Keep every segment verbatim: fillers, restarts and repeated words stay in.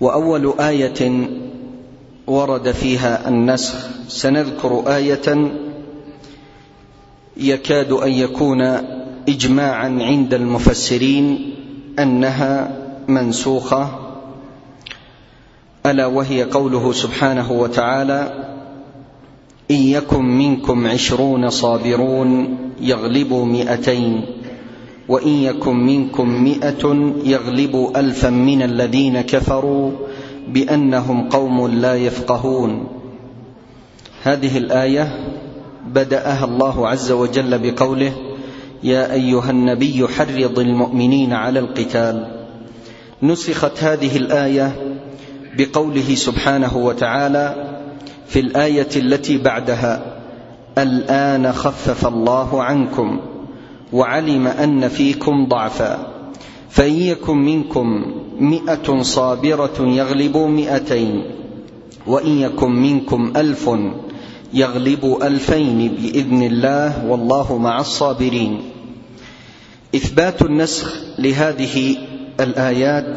وأول آية ورد فيها النسخ سنذكر آية يكاد أن يكون إجماعا عند المفسرين أنها منسوخة، ألا وهي قوله سبحانه وتعالى: إن يكن منكم عشرون صابرون يغلبوا مئتين وإن يكن منكم مئة يغلبوا ألفا من الذين كفروا بأنهم قوم لا يفقهون. هذه الآية بدأها الله عز وجل بقوله: يا أيها النبي حرض المؤمنين على القتال. نسخت هذه الآية بقوله سبحانه وتعالى في الآية التي بعدها: الآن خفف الله عنكم وعلم أن فيكم ضعفا فإن يكن منكم مئة صابرة يغلبوا مئتين وإن يكن منكم ألف يغلبوا ألفين بإذن الله والله مع الصابرين. إثبات النسخ لهذه الآيات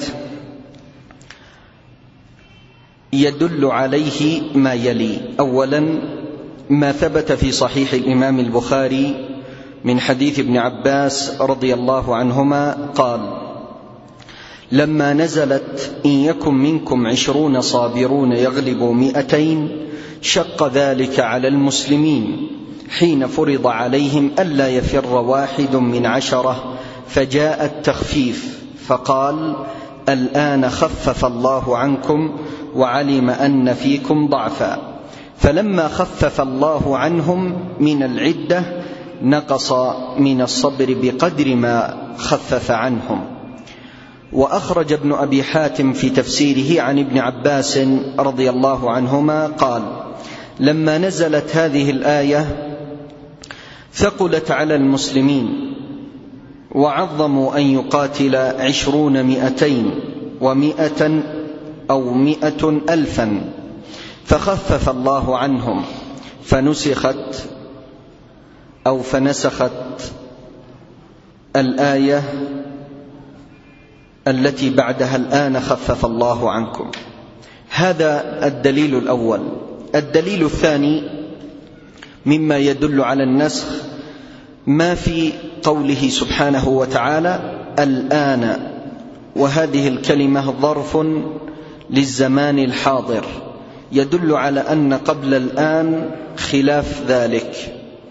يدل عليه ما يلي: أولا ما ثبت في صحيح الإمام البخاري من حديث ابن عباس رضي الله عنهما قال: لما نزلت إن يكن منكم عشرون صابرون يغلبوا مئتين شق ذلك على المسلمين حين فرض عليهم ألا يفر واحد من عشرة، فجاء التخفيف فقال: الآن خفف الله عنكم وعلم أن فيكم ضعفا. فلما خفف الله عنهم من العدة نقص من الصبر بقدر ما خفف عنهم. وأخرج ابن أبي حاتم في تفسيره عن ابن عباس رضي الله عنهما قال: لما نزلت هذه الآية ثقلت على المسلمين وعظموا أن يقاتل عشرون مئتين ومئة أو مئة ألفا، فخفف الله عنهم فنسخت أو فنسخت الآية التي بعدها: الآن خفف الله عنكم. هذا الدليل الأول. الدليل الثاني مما يدل على النسخ ما في قوله سبحانه وتعالى: الآن، وهذه الكلمة ظرف للزمان الحاضر يدل على أن قبل الآن خلاف ذلك.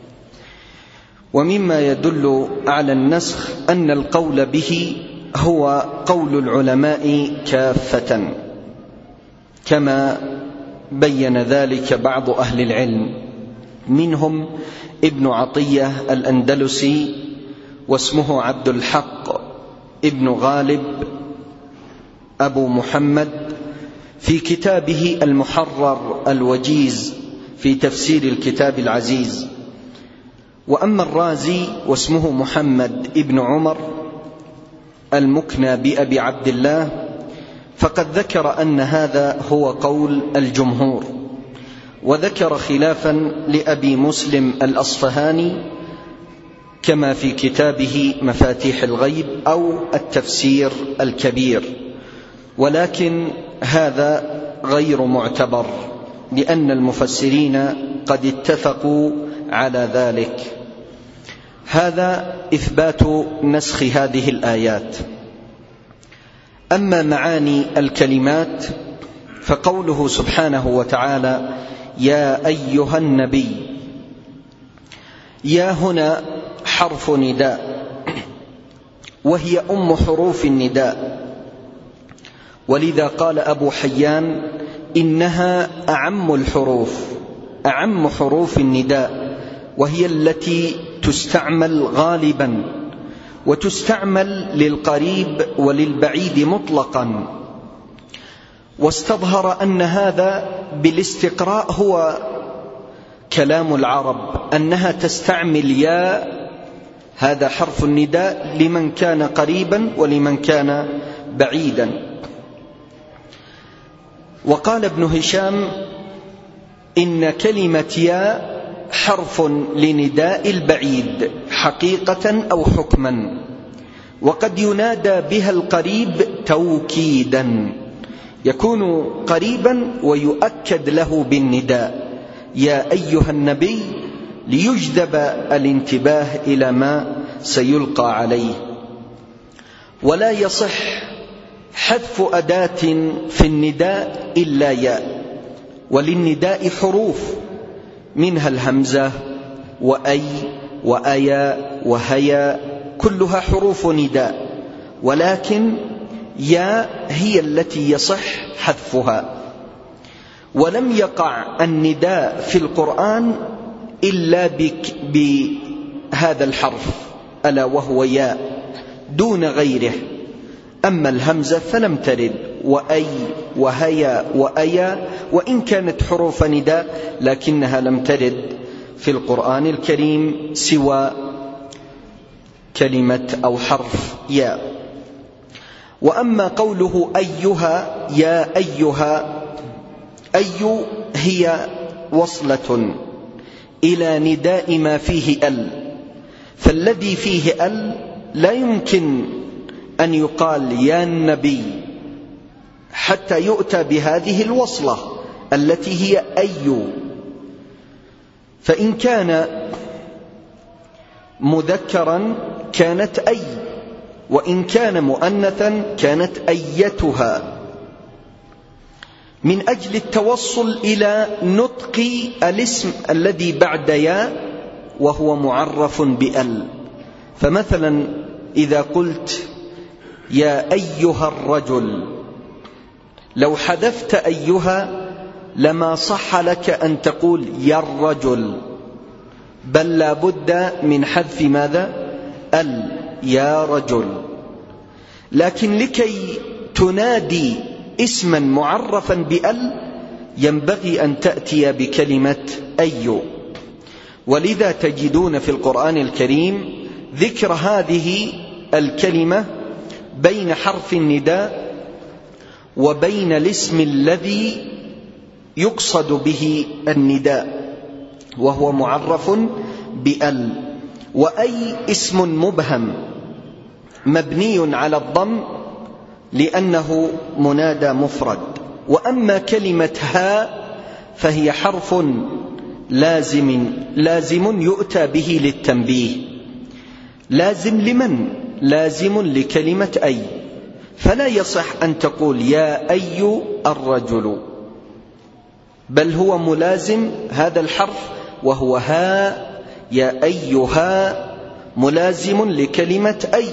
ومما يدل على النسخ أن القول به هو قول العلماء كافة، كما بين ذلك بعض أهل العلم، منهم ابن عطية الأندلسي واسمه عبد الحق ابن غالب أبو محمد في كتابه المحرر الوجيز في تفسير الكتاب العزيز. وأما الرازي واسمه محمد ابن عمر المكنى بأبي عبد الله فقد ذكر أن هذا هو قول الجمهور، وذكر خلافا لأبي مسلم الأصفهاني كما في كتابه مفاتيح الغيب أو التفسير الكبير، ولكن هذا غير معتبر لأن المفسرين قد اتفقوا على ذلك. هذا إثبات نسخ هذه الآيات. أما معاني الكلمات فقوله سبحانه وتعالى: يا أيها النبي، يا هنا حرف نداء وهي أم حروف النداء، ولذا قال أبو حيان: إنها أعم الحروف، أعم حروف النداء، وهي التي تستعمل غالبا، وتستعمل للقريب وللبعيد مطلقا. واستظهر أن هذا بالاستقراء هو كلام العرب، أنها تستعمل يا، هذا حرف النداء، لمن كان قريبا ولمن كان بعيدا. وقال ابن هشام: إن كلمة يا حرف لنداء البعيد حقيقة أو حكما، وقد ينادى بها القريب توكيدا، يكون قريبا ويؤكد له بالنداء يا أيها النبي ليجذب الانتباه إلى ما سيلقى عليه. ولا يصح حذف أداة في النداء إلا ياء، وللنداء حروف منها الهمزة وأي وأيا وهيا، كلها حروف نداء، ولكن ياء هي التي يصح حذفها. ولم يقع النداء في القرآن إلا بهذا الحرف ألا وهو ياء دون غيره. أما الهمزة فلم ترد، وأي وهيا وأيا وإن كانت حروف نداء لكنها لم ترد في القرآن الكريم سوى كلمة أو حرف ياء. وأما قوله أيها يا أيها، أي هي وصلة إلى نداء ما فيه ال، فالذي فيه ال لا يمكن أن يقال يا النبي حتى يؤتى بهذه الوصلة التي هي أي. فإن كان مذكرا كانت أي، وإن كان مؤنثا كانت أيتها، من أجل التوصل إلى نطق الاسم الذي بعد يا وهو معرف بأل. فمثلا إذا قلت يا أيها الرجل، لو حذفت أيها لما صح لك أن تقول يا الرجل، بل لا بد من حذف ماذا؟ ال، يا رجل. لكن لكي تنادي اسما معرفا بأل ينبغي أن تأتي بكلمة أي. ولذا تجدون في القرآن الكريم ذكر هذه الكلمة بين حرف النداء وبين الاسم الذي يقصد به النداء وهو معرف بأل. وأي اسم مبهم مبني على الضم لأنه منادى مفرد. وأما كلمة ها فهي حرف لازم لازم يؤتى به للتنبيه. لازم لمن؟ لازم لكلمة أي، فلا يصح أن تقول يا أي الرجل، بل هو ملازم هذا الحرف وهو ها، يا أيها ملازم لكلمة أي.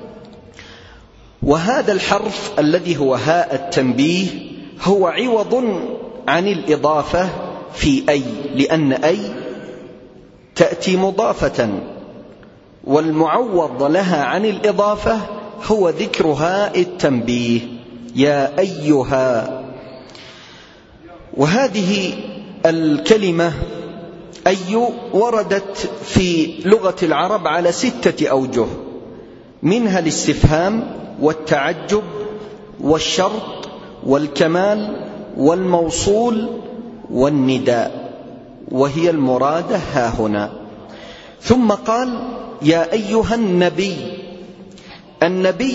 وهذا الحرف الذي هو هاء التنبيه هو عوض عن الإضافة في أي، لأن أي تأتي مضافة، والمعوض لها عن الإضافة هو ذكر هاء التنبيه يا أيها. وهذه الكلمة أي وردت في لغة العرب على ستة أوجه، منها الاستفهام والتعجب والشرط والكمال والموصول والنداء، وهي المرادة ها هنا. ثم قال يا أيها النبي. النبي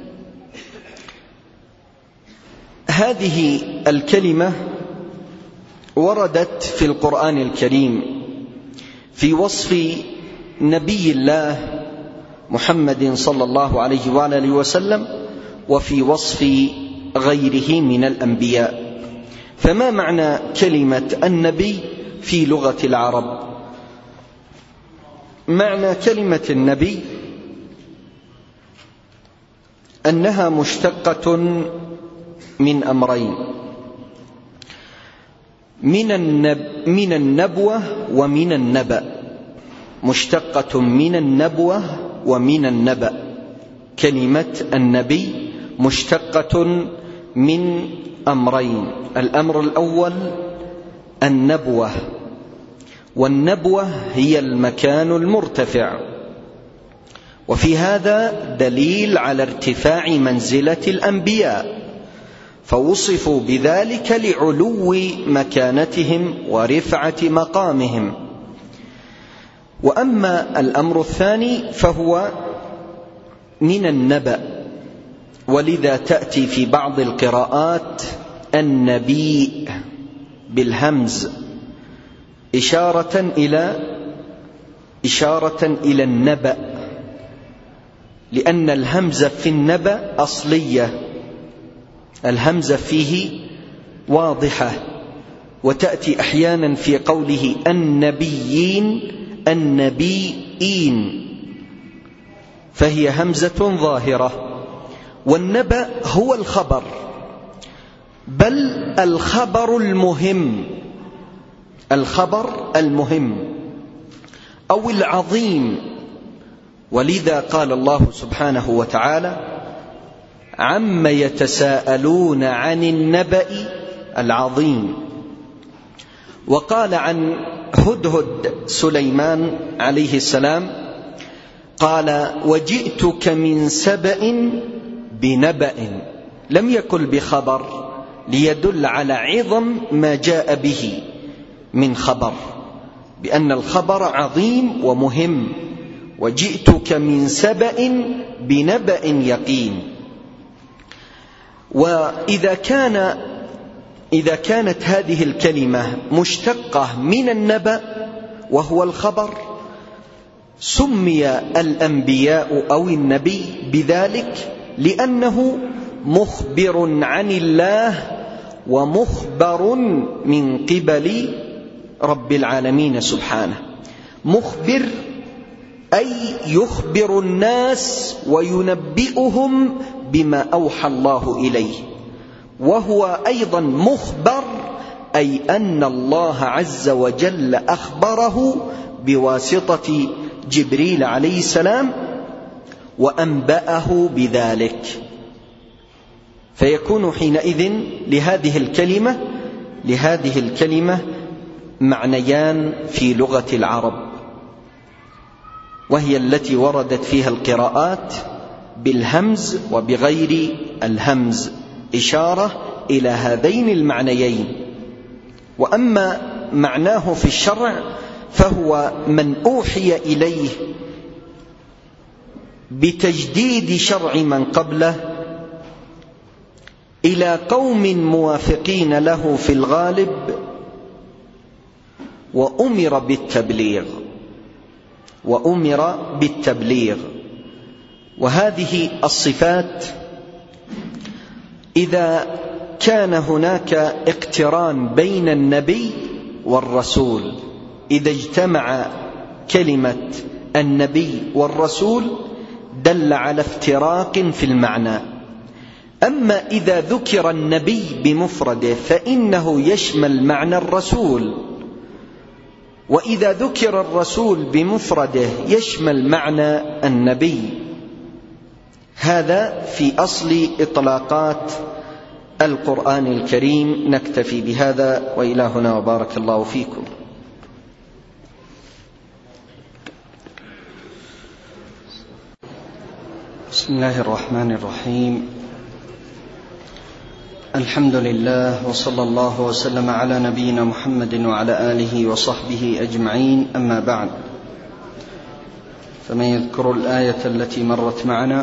هذه الكلمة وردت في القرآن الكريم في وصف نبي الله محمد صلى الله عليه وآله وسلم وفي وصف غيره من الأنبياء. فما معنى كلمة النبي في لغة العرب؟ معنى كلمة النبي أنها مشتقة من أمرين، من, النب من النبوة ومن النبأ. مشتقة من النبوة ومن النبأ. كلمة النبي مشتقة من أمرين، الأمر الأول النبوة، والنبوة هي المكان المرتفع، وفي هذا دليل على ارتفاع منزلة الأنبياء، فوصفوا بذلك لعلو مكانتهم ورفعة مقامهم. وأما الأمر الثاني فهو من النبأ، ولذا تأتي في بعض القراءات النبي بالهمز إشارة إلى إشارة إلى النبأ، لأن الهمزة في النبأ أصلية، الهمزة فيه واضحة، وتأتي أحيانا في قوله النبيين النبيين، فهي همزة ظاهرة. والنبأ هو الخبر، بل الخبر المهم، الخبر المهم أو العظيم. ولذا قال الله سبحانه وتعالى عم يتساءلون عن النبأ العظيم. وقال عن هدهد سليمان عليه السلام قال وجئتك من سبأ بنبأ، لم يقل بخبر، ليدل على عظم ما جاء به من خبر، بأن الخبر عظيم ومهم. وجئتك من سبأ بنبأ يقين. وإذا كان إذا كانت هذه الكلمة مشتقة من النبأ وهو الخبر، سمي الأنبياء أو النبي بذلك لأنه مخبر عن الله ومخبر من قبل رب العالمين سبحانه. مخبر أي يخبر الناس وينبئهم بما أوحى الله إليه، وهو أيضا مخبر أي أن الله عز وجل أخبره بواسطة جبريل عليه السلام وأنبأه بذلك. فيكون حينئذ لهذه الكلمة لهذه الكلمة معنيان في لغة العرب، وهي التي وردت فيها القراءات بالهمز وبغير الهمز، إشارة إلى هذين المعنيين. وأما معناه في الشرع فهو من أوحي إليه بتجديد شرع من قبله إلى قوم موافقين له في الغالب، وأمر بالتبليغ وأمر بالتبليغ. وهذه الصفات إذا كان هناك اقتران بين النبي والرسول، إذا اجتمع كلمة النبي والرسول دل على افتراق في المعنى. أما إذا ذكر النبي بمفرده فإنه يشمل معنى الرسول، وإذا ذكر الرسول بمفرده يشمل معنى النبي. هذا في أصل إطلاقات القرآن الكريم. نكتفي بهذا، وإلى هنا وبارك الله فيكم. بسم الله الرحمن الرحيم. الحمد لله، وصلى الله وسلم على نبينا محمد وعلى آله وصحبه أجمعين. أما بعد، فمن يذكر الآية التي مرت معنا؟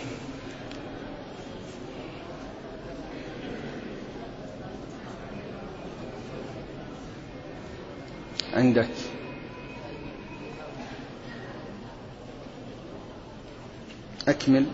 عندك أكمل.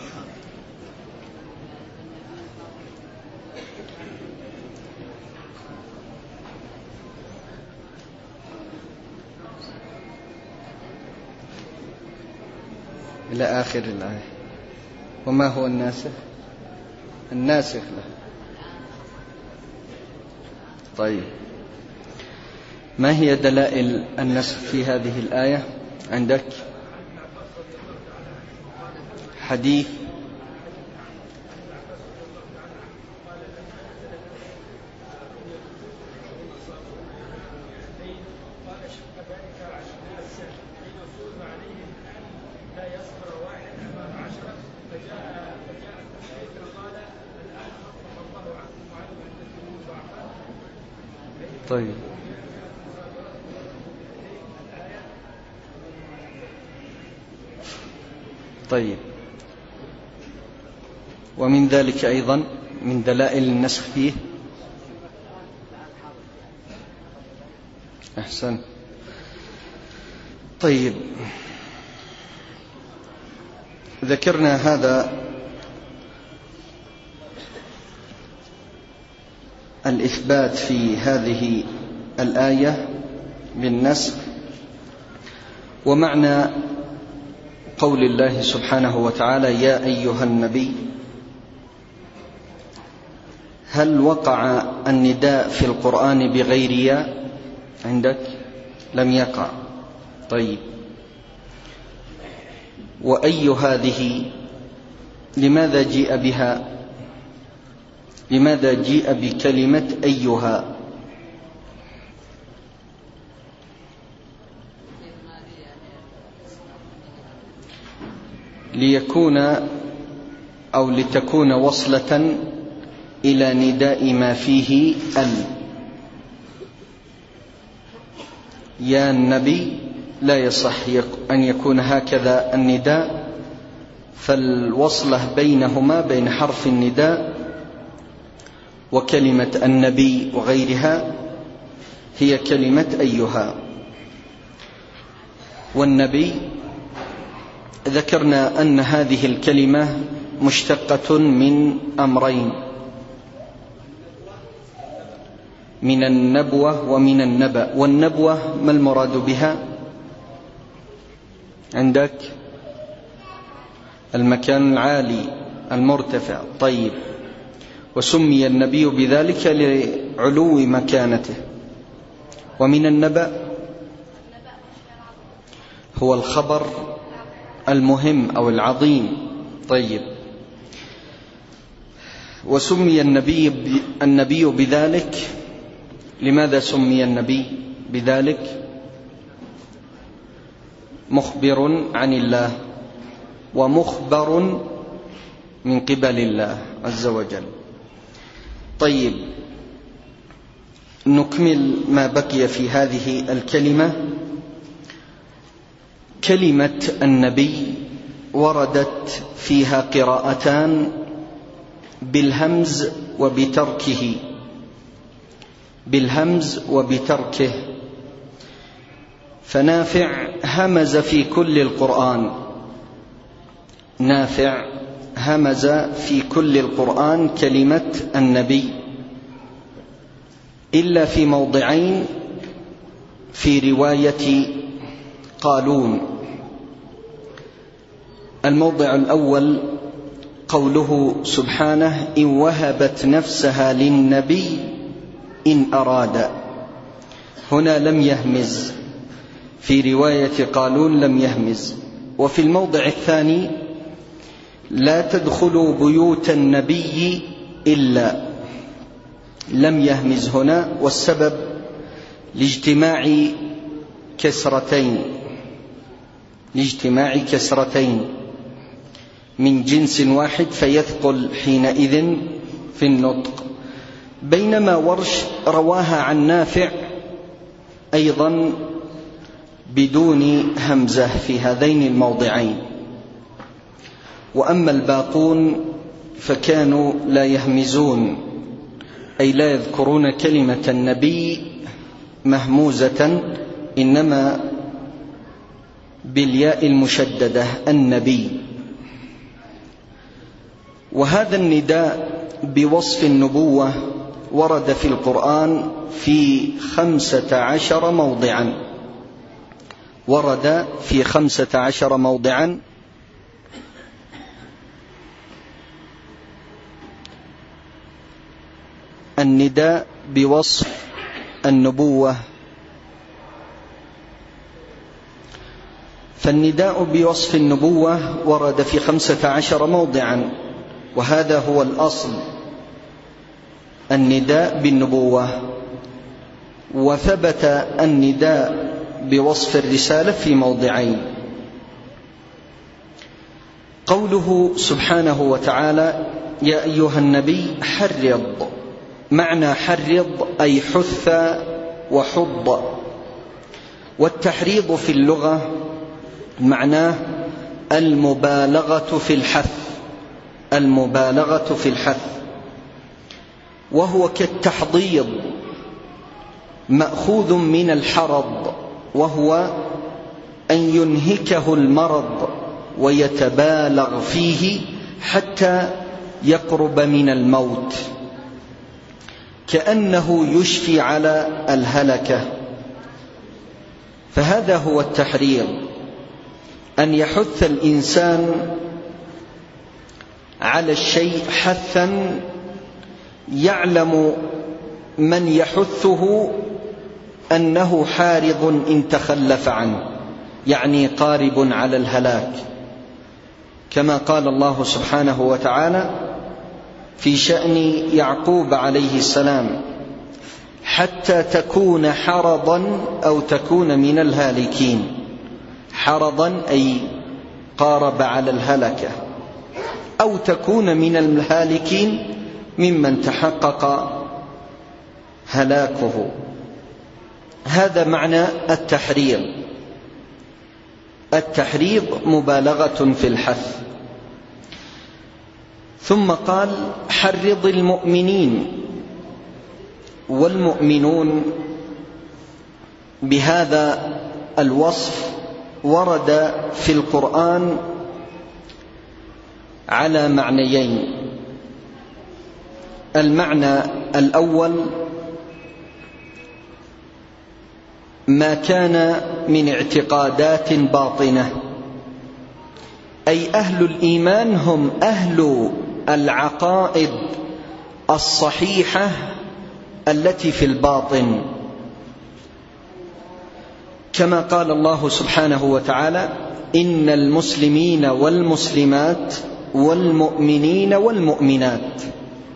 إلى آخر الآية. وما هو الناسخ؟ الناسخ له. طيب، ما هي دلائل النسخ في هذه الآية؟ عندك حديث طيب طيب ومن ذلك أيضا من دلائل النسخ فيه أحسن. طيب، ذكرنا هذا الإثبات في هذه الآية بالنسخ، ومعنى قول الله سبحانه وتعالى يا أيها النبي. هل وقع النداء في القرآن بغير يا عندك؟ لم يقع. طيب، وأي هذه لماذا جيء بها؟ لماذا جيء بكلمة أيها؟ ليكون أو لتكون وصلة إلى نداء ما فيه ال. يا النبي لا يصح أن يكون هكذا النداء، فالوصلة بينهما بين حرف النداء وكلمة النبي وغيرها هي كلمة أيها. والنبي ذكرنا أن هذه الكلمة مشتقة من أمرين، من النبوة ومن النبأ. والنبوة ما المراد بها عندك؟ المكان العالي المرتفع. طيب، وسمي النبي بذلك لعلو مكانته. ومن النبأ هو الخبر المهم أو العظيم. طيب، وسمي النبي النبي بذلك. لماذا سمي النبي بذلك؟ مخبر عن الله ومخبر من قبل الله عز وجل. طيب، نكمل ما بقي في هذه الكلمة. كلمة النبي وردت فيها قراءتان بالهمز وبتركه، بالهمز وبتركه. فنافع همز في كل القرآن، نافع همز في كل القرآن كلمة النبي، إلا في موضعين في رواية قالون. الموضع الأول قوله سبحانه إن وهبت نفسها للنبي إن أراد. هنا لم يهمز، في رواية قالون لم يهمز. وفي الموضع الثاني لا تدخلوا بيوت النبي إلا، لم يهمز هنا، والسبب لاجتماع كسرتين، لاجتماع كسرتين من جنس واحد فيثقل حينئذ في النطق. بينما ورش رواها عن نافع أيضا بدون همزة في هذين الموضعين. وأما الباقون فكانوا لا يهمزون، أي لا يذكرون كلمة النبي مهموزة، إنما بالياء المشددة النبي. وهذا النداء بوصف النبوة ورد في القرآن في خمسة عشر موضعا، ورد في خمسة عشر موضعا. النداء بوصف النبوة. فالنداء بوصف النبوة ورد في خمسة عشر موضعا، وهذا هو الأصل، النداء بالنبوة. وثبت النداء بوصف الرسالة في موضعين. قوله سبحانه وتعالى يا أيها النبي حرض، معنى حرض أي حث وحض. والتحريض في اللغة معناه المبالغة في الحث، المبالغة في الحث، وهو كالتحضيض مأخوذ من الحرض، وهو أن ينهكه المرض ويتبالغ فيه حتى يقرب من الموت، كأنه يشفي على الهلكة. فهذا هو التحريض، أن يحث الإنسان على الشيء حثا يعلم من يحثه أنه حارض إن تخلف عنه، يعني قارب على الهلاك، كما قال الله سبحانه وتعالى في شأن يعقوب عليه السلام: حتى تكون حرضا أو تكون من الهالكين. حرضا أي قارب على الهلكة، أو تكون من الهالكين ممن تحقق هلاكه. هذا معنى التحريض. التحريض مبالغة في الحث. ثم قال: حرض المؤمنين. والمؤمنون بهذا الوصف ورد في القرآن على معنيين. المعنى الأول ما كان من اعتقادات باطنة، أي أهل الإيمان هم أهل العقائد الصحيحة التي في الباطن، كما قال الله سبحانه وتعالى: إن المسلمين والمسلمات والمؤمنين والمؤمنات.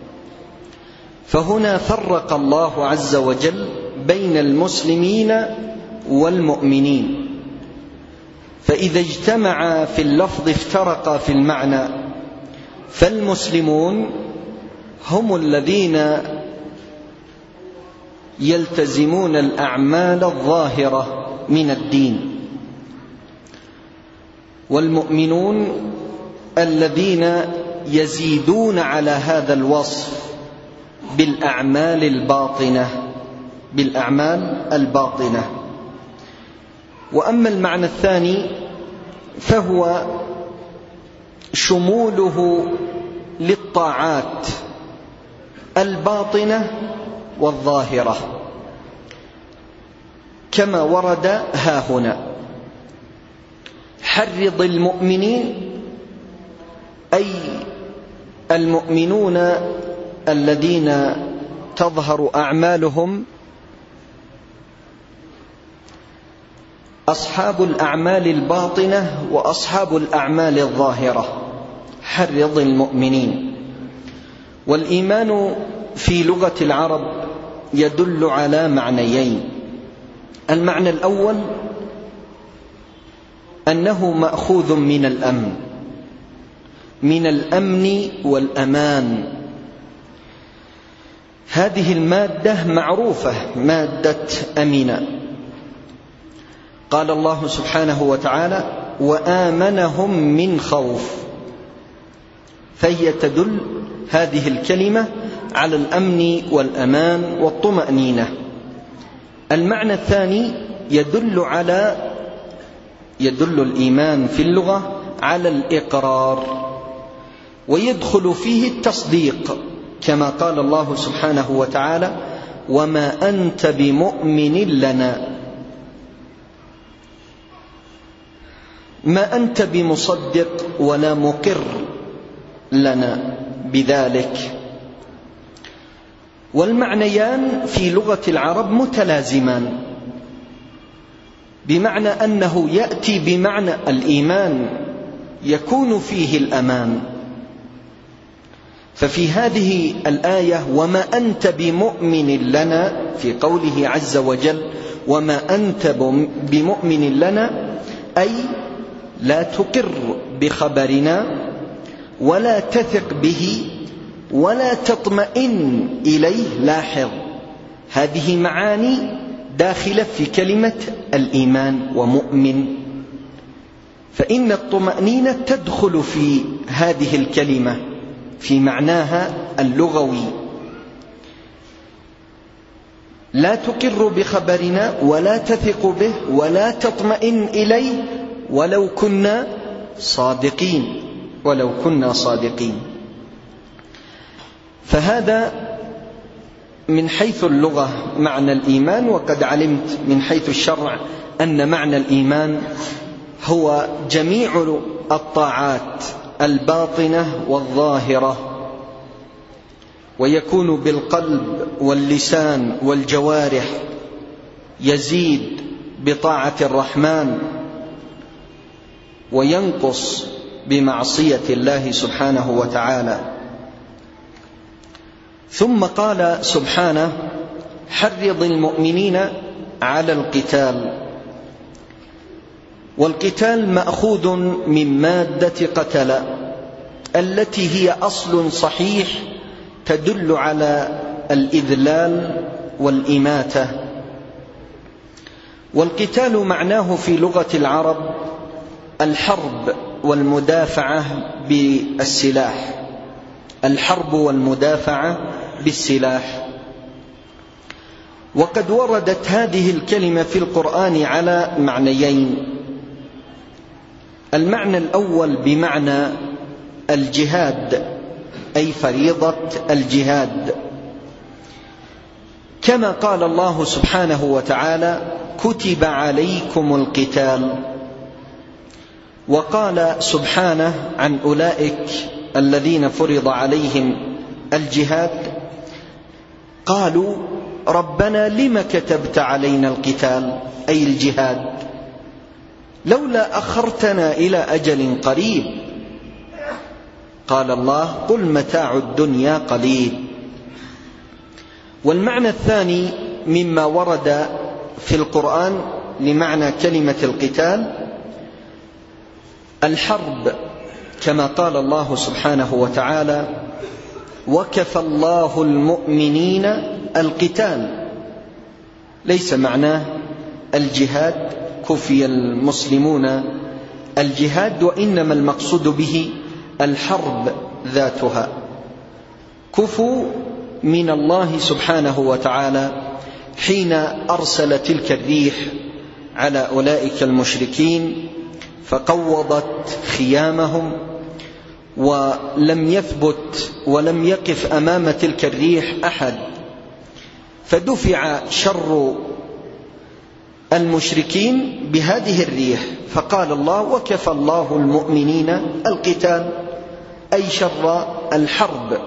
فهنا فرق الله عز وجل بين المسلمين والمؤمنين، فإذا اجتمعا في اللفظ افترقا في المعنى. فالمسلمون هم الذين يلتزمون الأعمال الظاهرة من الدين، والمؤمنون الذين يزيدون على هذا الوصف بالأعمال الباطنة بالأعمال الباطنة. وأما المعنى الثاني فهو شموله للطاعات الباطنة والظاهرة، كما ورد هاهنا: حرض المؤمنين، أي المؤمنون الذين تظهر أعمالهم، أصحاب الأعمال الباطنة وأصحاب الأعمال الظاهرة. حرض المؤمنين. والإيمان في لغة العرب يدل على معنيين. المعنى الأول أنه مأخوذ من الأمن، من الأمن والأمان. هذه المادة معروفة، مادة أمنة. قال الله سبحانه وتعالى: وآمنهم من خوف. فهي تدل هذه الكلمة على الأمن والأمان والطمأنينة. المعنى الثاني يدل على يدل الإيمان في اللغة على الإقرار، ويدخل فيه التصديق، كما قال الله سبحانه وتعالى: وما أنت بمؤمن لنا. ما أنت بمصدق ولا مقر لنا بذلك. والمعنيان في لغة العرب متلازمان، بمعنى أنه يأتي بمعنى الإيمان يكون فيه الأمان. ففي هذه الآية وما أنت بمؤمن لنا، في قوله عز وجل وما أنت بمؤمن لنا، أي لا تقر بخبرنا ولا تثق به ولا تطمئن إليه. لاحظ، هذه معاني داخلة في كلمة الإيمان ومؤمن، فإن الطمأنينة تدخل في هذه لا تقر بخبرنا ولا تثق به ولا تطمئن إليه ولو كنا صادقين ولو كنا صادقين. فهذا من حيث اللغة معنى الإيمان. وقد علمت من حيث الشرع أن معنى الإيمان هو جميع الطاعات الباطنة والظاهرة، ويكون بالقلب واللسان والجوارح، يزيد بطاعة الرحمن وينقص بمعصية الله سبحانه وتعالى. ثم قال سبحانه: حرض المؤمنين على القتال. والقتال مأخوذ من مادة قتل التي هي أصل صحيح تدل على الإذلال والإماتة. والقتال معناه في لغة العرب الحرب والمدافعة بالسلاح، الحرب والمدافعة بالسلاح. وقد وردت هذه الكلمة في القرآن على معنيين: المعنى الأول بمعنى الجهاد، أي فريضة الجهاد، كما قال الله سبحانه وتعالى: كتب عليكم القتال. وقال سبحانه عن أولئك الذين فرض عليهم الجهاد: قالوا ربنا لم كتبت علينا القتال، أي الجهاد، لولا أخرتنا إلى أجل قريب. قال الله: قل متاع الدنيا قليل. والمعنى الثاني مما ورد في القرآن لمعنى كلمة القتال الحرب، كما قال الله سبحانه وتعالى: وكفى الله المؤمنين القتال. ليس معناه الجهاد، كفي المسلمون الجهاد، وإنما المقصود به الحرب ذاتها. كفوا من الله سبحانه وتعالى حين أرسل تلك الريح على أولئك المشركين فقوضت خيامهم، ولم يثبت ولم يقف أمام تلك الريح أحد، فدفع شر المشركين بهذه الريح. فقال الله: وكفى الله المؤمنين القتال، أي شر الحرب.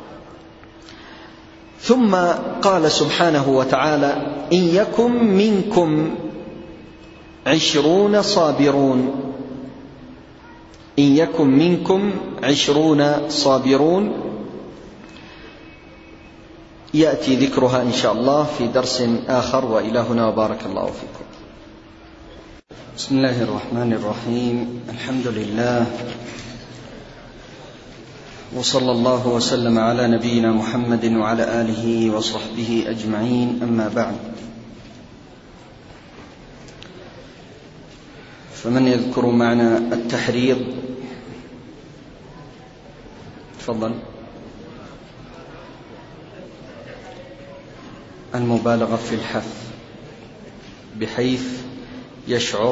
ثم قال سبحانه وتعالى: إن يكن منكم عشرون صابرون، إن يكن منكم عشرون صابرون، يأتي ذكرها إن شاء الله في درس آخر. وإلى هنا وبارك الله فيكم. بسم الله الرحمن الرحيم. الحمد لله، وصلى الله وسلم على نبينا محمد وعلى آله وصحبه أجمعين. أما بعد، فمن يذكر معنى التحريض؟ تفضل. المبالغة في الحث بحيث يشعر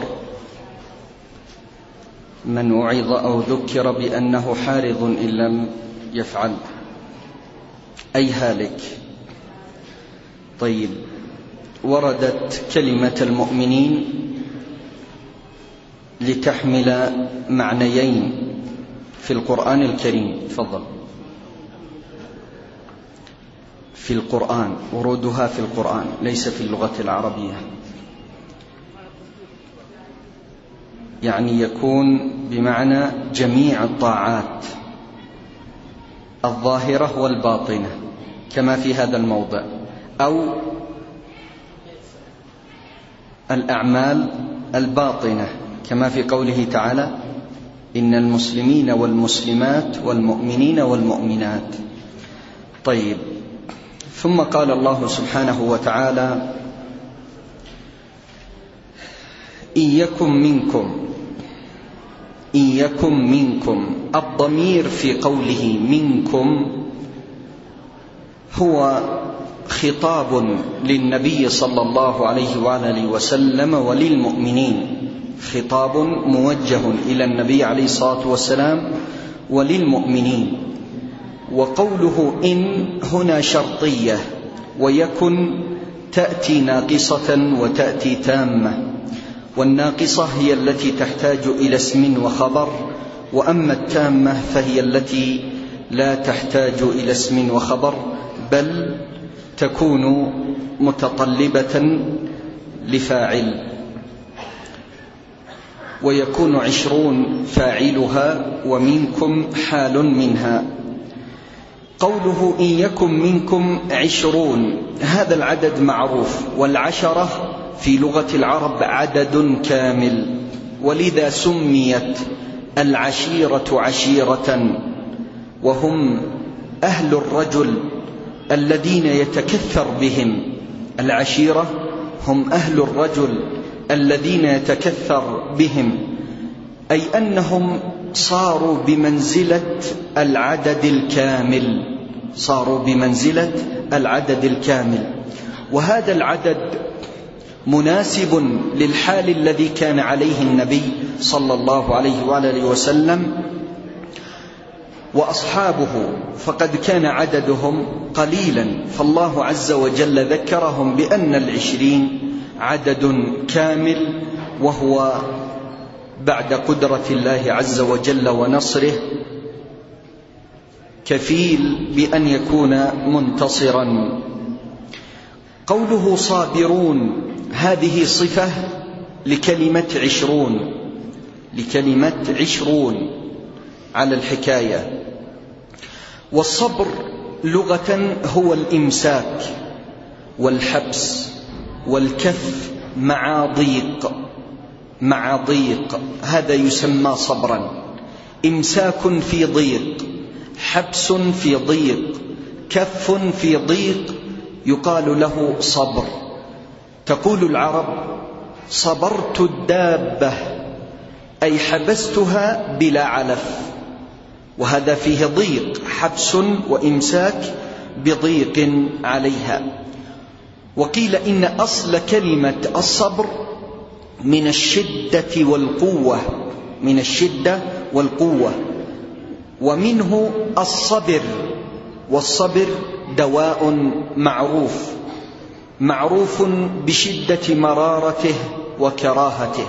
من وعظ أو ذكر بأنه حارض إن لم يفعل، أي هالك. طيب، وردت كلمة المؤمنين لتحمل معنيين في القرآن الكريم. تفضل. في القرآن، ورودها في القرآن ليس في اللغة العربية، يعني يكون بمعنى جميع الطاعات الظاهرة والباطنة كما في هذا الموضع، أو الأعمال الباطنة كما في قوله تعالى: إن المسلمين والمسلمات والمؤمنين والمؤمنات. طيب، ثم قال الله سبحانه وتعالى: إن يكن منكم، إن يكن منكم. الضمير في قوله منكم هو خطاب للنبي صلى الله عليه وآله وسلم وللمؤمنين، خطاب موجه إلى النبي عليه الصلاة والسلام وللمؤمنين. وقوله إن هنا شرطية، ويكن تأتي ناقصة وتأتي تامة، والناقصة هي التي تحتاج إلى اسم وخبر، وأما التامة فهي التي لا تحتاج إلى اسم وخبر، بل تكون متطلبة لفاعل، ويكون عشرون فاعلها ومنكم حال منها. قوله إن يكن منكم عشرون، هذا العدد معروف، والعشرة في لغة العرب عدد كامل، ولذا سميت العشيرة عشيرة، وهم أهل الرجل الذين يتكثر بهم. العشيرة هم أهل الرجل الذين يتكثر بهم، أي أنهم صاروا بمنزلة العدد الكامل، صاروا بمنزلة العدد الكامل. وهذا العدد مناسب للحال الذي كان عليه النبي صلى الله عليه وآله وسلم وأصحابه، فقد كان عددهم قليلا، فالله عز وجل ذكرهم بأن العشرين عدد كامل، وهو بعد قدرة الله عز وجل ونصره كفيل بأن يكون منتصرا. قوله صابرون، هذه صفة لكلمة عشرون، لكلمة عشرون على الحكاية. والصبر لغة هو الإمساك والحبس والكف مع ضيق، مع ضيق، هذا يسمى صبرا. إمساك في ضيق، حبس في ضيق، كف في ضيق، يقال له صبر. تقول العرب صبرت الدابة، أي حبستها بلا علف، وهذا فيه ضيق، حبس وإمساك بضيق عليها. وقيل إن أصل كلمة الصبر من الشدة والقوة، من الشدة والقوة، ومنه الصبر، والصبر دواء معروف، معروف بشدة مرارته وكراهته.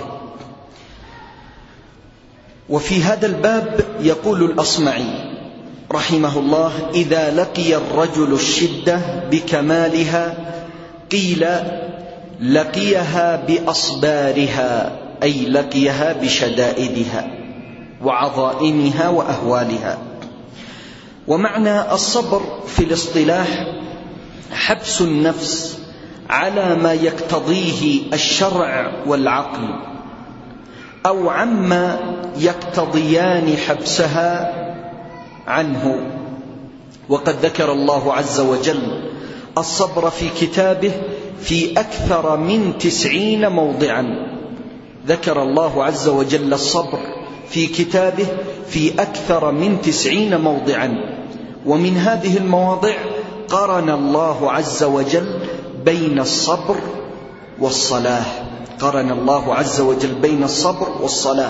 وفي هذا الباب يقول الأصمعي رحمه الله: إذا لقي الرجل الشدة بكمالها قيل لقيها بأصبارها، أي لقيها بشدائدها وعظائمها وأهوالها. ومعنى الصبر في الاصطلاح حبس النفس على ما يقتضيه الشرع والعقل، أو عما يقتضيان حبسها عنه. وقد ذكر الله عز وجل الصبر في كتابه في أكثر من تسعين موضعا، ذكر الله عز وجل الصبر في كتابه في أكثر من تسعين موضعا. ومن هذه المواضع قرن الله عز وجل بين الصبر والصلاة، قرن الله عز وجل بين الصبر والصلاة.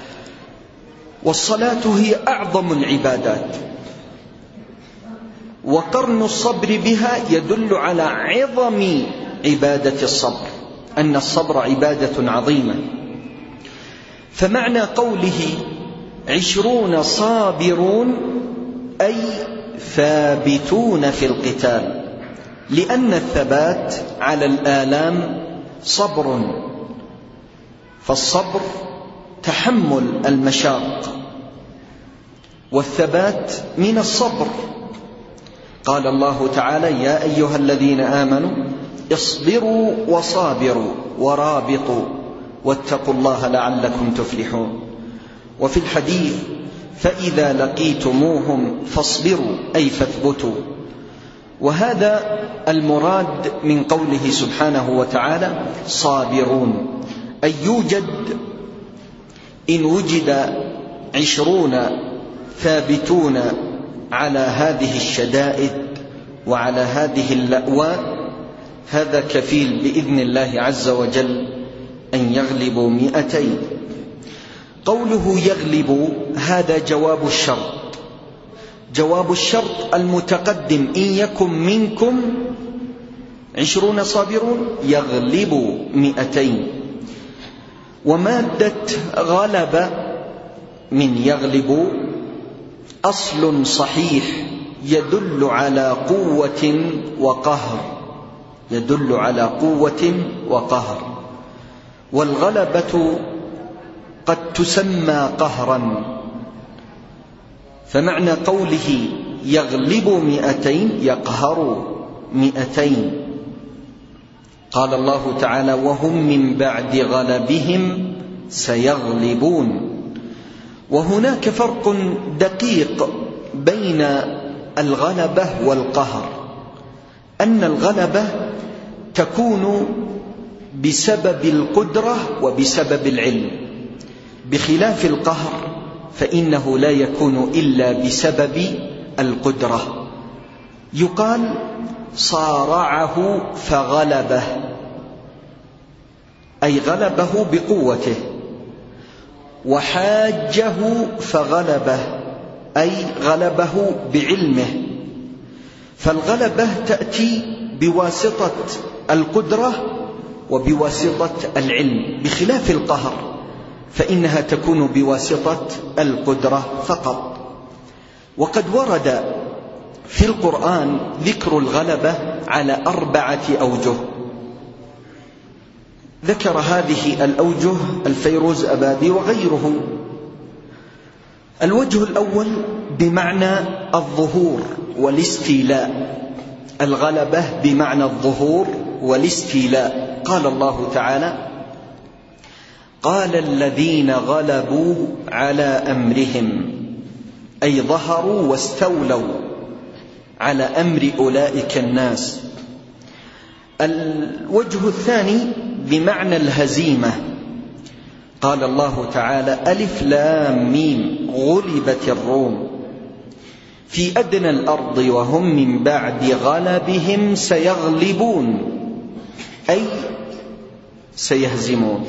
والصلاة هي أعظم العبادات، وقرن الصبر بها يدل على عظم عبادة الصبر، أن الصبر عبادة عظيمة. فمعنى قوله عشرون صابرون أي ثابتون في القتال، لأن الثبات على الآلام صبر، فالصبر تحمل المشاق، والثبات من الصبر. قال الله تعالى: يا أيها الذين آمنوا اصبروا وصابروا ورابطوا واتقوا الله لعلكم تفلحون. وفي الحديث: فإذا لقيتموهم فاصبروا، أي فاثبتوا. وهذا المراد من قوله سبحانه وتعالى صابرون، أي يوجد إن وجد عشرون ثابتون على هذه الشدائد وعلى هذه اللأواء، هذا كفيل بإذن الله عز وجل أن يغلبوا مئتين. قوله يغلب هذا جواب الشرط، جواب الشرط المتقدم: إن يكن منكم عشرون صابرون يغلبوا مئتين. ومادة غلب من يغلب أصل صحيح يدل على قوة وقهر، يدل على قوة وقهر. والغلبة قد تسمى قهرا، فمعنى قوله يغلب مئتين يقهر مئتين. قال الله تعالى: وهم من بعد غلبهم سيغلبون. وهناك فرق دقيق بين الغلبة والقهر، أن الغلبة تكون بسبب القدرة وبسبب العلم، بخلاف القهر فإنه لا يكون إلا بسبب القدرة. يقال: صارعه فغلبه، أي غلبه بقوته. وحاجه فغلبه، أي غلبه بعلمه. فالغلبة تأتي بواسطة القدرة وبواسطة العلم، بخلاف القهر فإنها تكون بواسطة القدرة فقط. وقد ورد في القرآن ذكر الغلبة على أربعة أوجه. ذكر هذه الأوجه الفيروز أبادي وغيره. الوجه الأول بمعنى الظهور والاستيلاء، الغلبة بمعنى الظهور والاستيلاء. قال الله تعالى: قال الذين غلبوا على أمرهم، أي ظهروا واستولوا على أمر أولئك الناس. الوجه الثاني بمعنى الهزيمة. قال الله تعالى: ألف لام ميم غلبت الروم في أدنى الأرض وهم من بعد غلبهم سيغلبون، أي سيهزمون.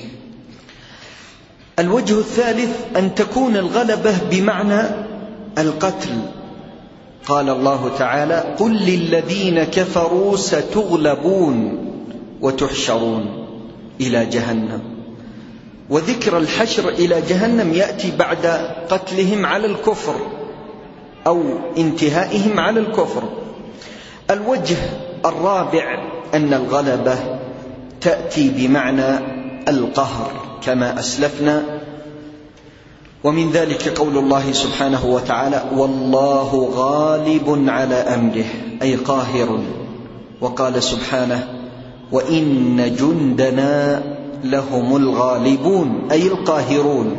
الوجه الثالث أن تكون الغلبة بمعنى القتل. قال الله تعالى: قل للذين كفروا ستغلبون وتحشرون إلى جهنم. وذكر الحشر إلى جهنم يأتي بعد قتلهم على الكفر أو انتهائهم على الكفر. الوجه الرابع أن الغلبة تأتي بمعنى القهر كما أسلفنا، ومن ذلك قول الله سبحانه وتعالى: والله غالب على أمره، أي قاهر. وقال سبحانه: وإن جندنا لهم الغالبون، أي القاهرون.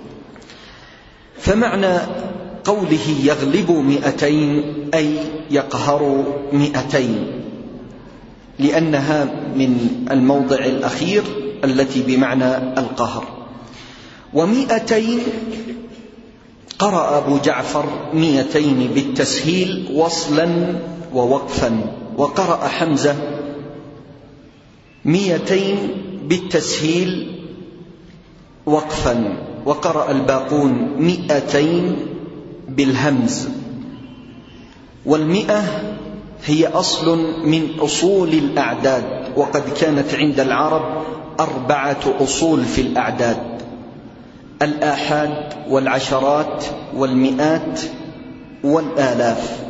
فمعنى قوله يغلب مئتين أي يقهر مئتين، لأنها من الموضع الأخير التي بمعنى القهر. ومئتين قرأ أبو جعفر مئتين بالتسهيل وصلا ووقفا، وقرأ حمزة مئتين بالتسهيل وقفا، وقرأ الباقون مئتين بالهمز. والمئة هي أصل من أصول الأعداد، وقد كانت عند العرب أربعة أصول في الأعداد: الآحاد والعشرات والمئات والآلاف.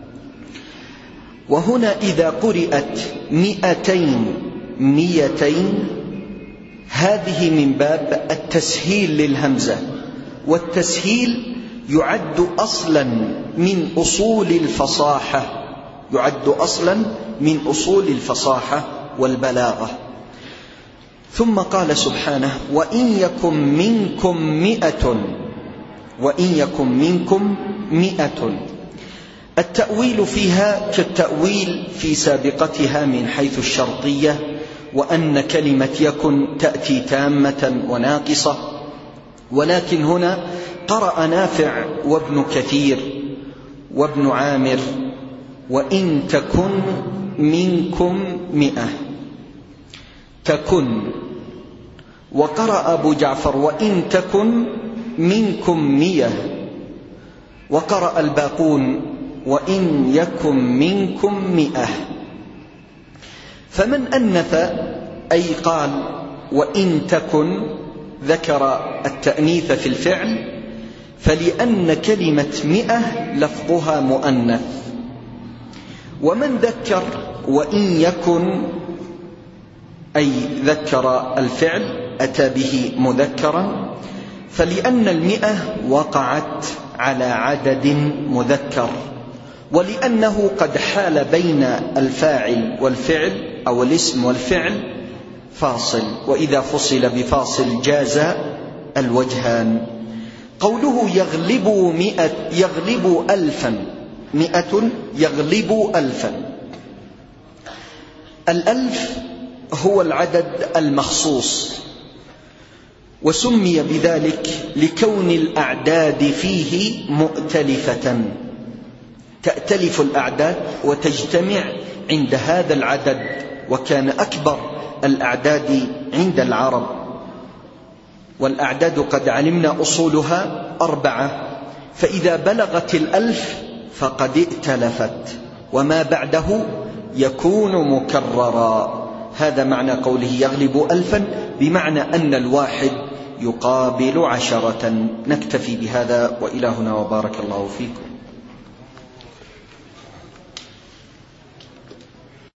وهنا إذا قرأت مئتين مئتين هذه من باب التسهيل للهمزة، والتسهيل يعد أصلا من أصول الفصاحة، يعد أصلا من أصول الفصاحة والبلاغة. ثم قال سبحانه: وإن يكن منكم مئة، وإن يكن منكم مئة. التأويل فيها كالتأويل في سابقتها من حيث الشرطية، وأن كلمة يكن تأتي تامة وناقصة. ولكن هنا قرأ نافع وابن كثير وابن عامر وإن تكن منكم مئة. تكن. وقرأ أبو جعفر وإن تكن منكم مئة، وقرأ الباقون وإن يكن منكم مئة. فمن أنث أي قال وإن تكن ذكر التأنيث في الفعل، فلأن كلمة مئة لفظها مؤنث. ومن ذكر وإن يكن أي ذكر الفعل أتى به مذكرا، فلأن المئة وقعت على عدد مذكر، ولأنه قد حال بين الفاعل والفعل أو الاسم والفعل فاصل، وإذا فصل بفاصل جاز الوجهان. قوله يغلب مئة يغلب ألفا، مئة يغلب ألفا. الألف هو العدد المخصوص، وسمي بذلك لكون الأعداد فيه مؤتلفة، تأتلف الأعداد وتجتمع عند هذا العدد، وكان أكبر الأعداد عند العرب. والأعداد قد علمنا أصولها أربعة، فإذا بلغت الألف فقد ائتلفت، وما بعده يكون مكررا. هذا معنى قوله يغلب ألفا، بمعنى أن الواحد يقابل عشرة. نكتفي بهذا، وإلهنا وبارك الله فيكم.